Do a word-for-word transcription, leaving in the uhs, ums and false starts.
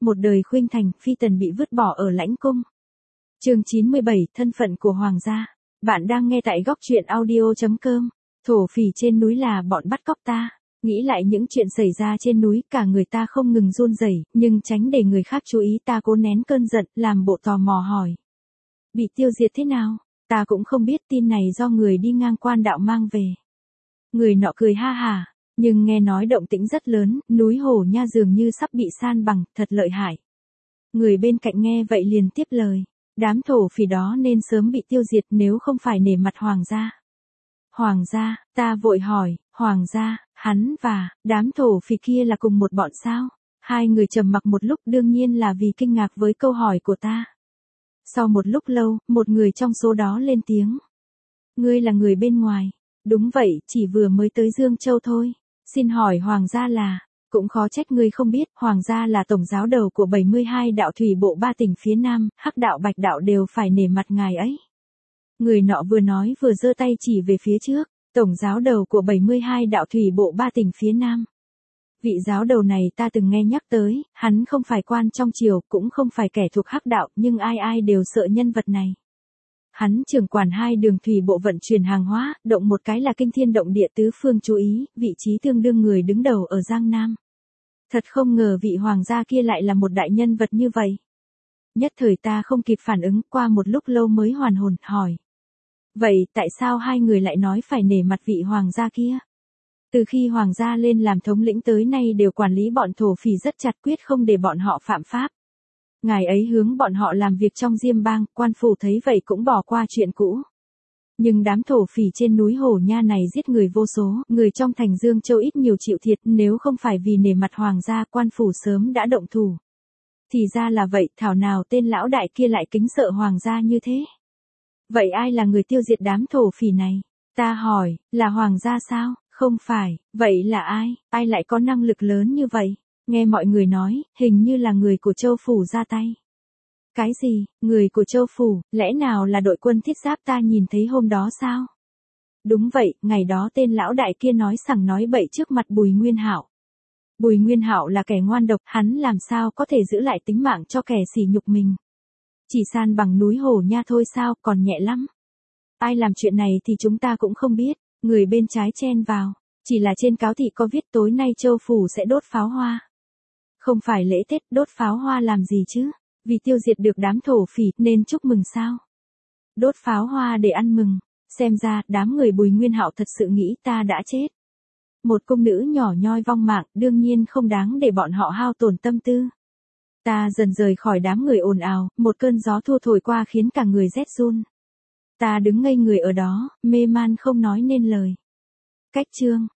một đời khuynh thành, phi tần bị vứt bỏ ở lãnh cung. Chương chín mươi bảy, thân phận của hoàng gia. Bạn đang nghe tại góc truyện audio chấm com. Thổ phỉ trên núi là bọn bắt cóc ta. Nghĩ lại những chuyện xảy ra trên núi, cả người ta không ngừng run rẩy, nhưng tránh để người khác chú ý, ta cố nén cơn giận, làm bộ tò mò hỏi. Bị tiêu diệt thế nào? Ta cũng không biết, tin này do người đi ngang quan đạo mang về. Người nọ cười ha hả, nhưng nghe nói động tĩnh rất lớn, núi Hổ Nha dường như sắp bị san bằng, thật lợi hại. Người bên cạnh nghe vậy liền tiếp lời. Đám thổ phỉ đó nên sớm bị tiêu diệt nếu không phải nể mặt hoàng gia. Hoàng gia, ta vội hỏi, hoàng gia, hắn và đám thổ phỉ kia là cùng một bọn sao? Hai người trầm mặc một lúc, đương nhiên là vì kinh ngạc với câu hỏi của ta. Sau một lúc lâu, một người trong số đó lên tiếng. Ngươi là người bên ngoài. Đúng vậy, chỉ vừa mới tới Dương Châu thôi. Xin hỏi hoàng gia là, cũng khó trách ngươi không biết, hoàng gia là tổng giáo đầu của bảy mươi hai đạo thủy bộ ba tỉnh phía Nam, Hắc đạo Bạch đạo đều phải nể mặt ngài ấy. Người nọ vừa nói vừa giơ tay chỉ về phía trước, tổng giáo đầu của bảy mươi hai đạo thủy bộ ba tỉnh phía Nam. Vị giáo đầu này ta từng nghe nhắc tới, hắn không phải quan trong triều, cũng không phải kẻ thuộc Hắc đạo, nhưng ai ai đều sợ nhân vật này. Hắn trưởng quản hai đường thủy bộ vận chuyển hàng hóa, động một cái là kinh thiên động địa, tứ phương chú ý, vị trí tương đương người đứng đầu ở Giang Nam. Thật không ngờ vị hoàng gia kia lại là một đại nhân vật như vậy. Nhất thời ta không kịp phản ứng, qua một lúc lâu mới hoàn hồn, hỏi. Vậy tại sao hai người lại nói phải nể mặt vị hoàng gia kia? Từ khi hoàng gia lên làm thống lĩnh tới nay đều quản lý bọn thổ phỉ rất chặt, quyết không để bọn họ phạm pháp. Ngài ấy hướng bọn họ làm việc trong Diêm Bang, quan phủ thấy vậy cũng bỏ qua chuyện cũ. Nhưng đám thổ phỉ trên núi Hổ Nha này giết người vô số, người trong thành Dương Châu ít nhiều chịu thiệt, nếu không phải vì nể mặt hoàng gia, quan phủ sớm đã động thủ. Thì ra là vậy, thảo nào tên lão đại kia lại kính sợ hoàng gia như thế. Vậy ai là người tiêu diệt đám thổ phỉ này? Ta hỏi, là hoàng gia sao? Không phải, vậy là ai? Ai lại có năng lực lớn như vậy? Nghe mọi người nói, hình như là người của Châu phủ ra tay. Cái gì, người của Châu phủ, lẽ nào là đội quân thiết giáp ta nhìn thấy hôm đó sao? Đúng vậy, ngày đó tên lão đại kia nói sằng nói bậy trước mặt Bùi Nguyên Hạo. Bùi Nguyên Hạo là kẻ ngoan độc, hắn làm sao có thể giữ lại tính mạng cho kẻ sỉ nhục mình. Chỉ san bằng núi Hổ Nha thôi sao, còn nhẹ lắm. Ai làm chuyện này thì chúng ta cũng không biết, người bên trái chen vào. Chỉ là trên cáo thị có viết tối nay Châu phủ sẽ đốt pháo hoa. Không phải lễ Tết, đốt pháo hoa làm gì chứ? Vì tiêu diệt được đám thổ phỉ nên chúc mừng sao? Đốt pháo hoa để ăn mừng, xem ra đám người Bùi Nguyên Hạo thật sự nghĩ ta đã chết. Một cung nữ nhỏ nhoi vong mạng, đương nhiên không đáng để bọn họ hao tổn tâm tư. Ta dần rời khỏi đám người ồn ào, một cơn gió thua thổi qua khiến cả người rét run. Ta đứng ngây người ở đó, mê man không nói nên lời. Cách chương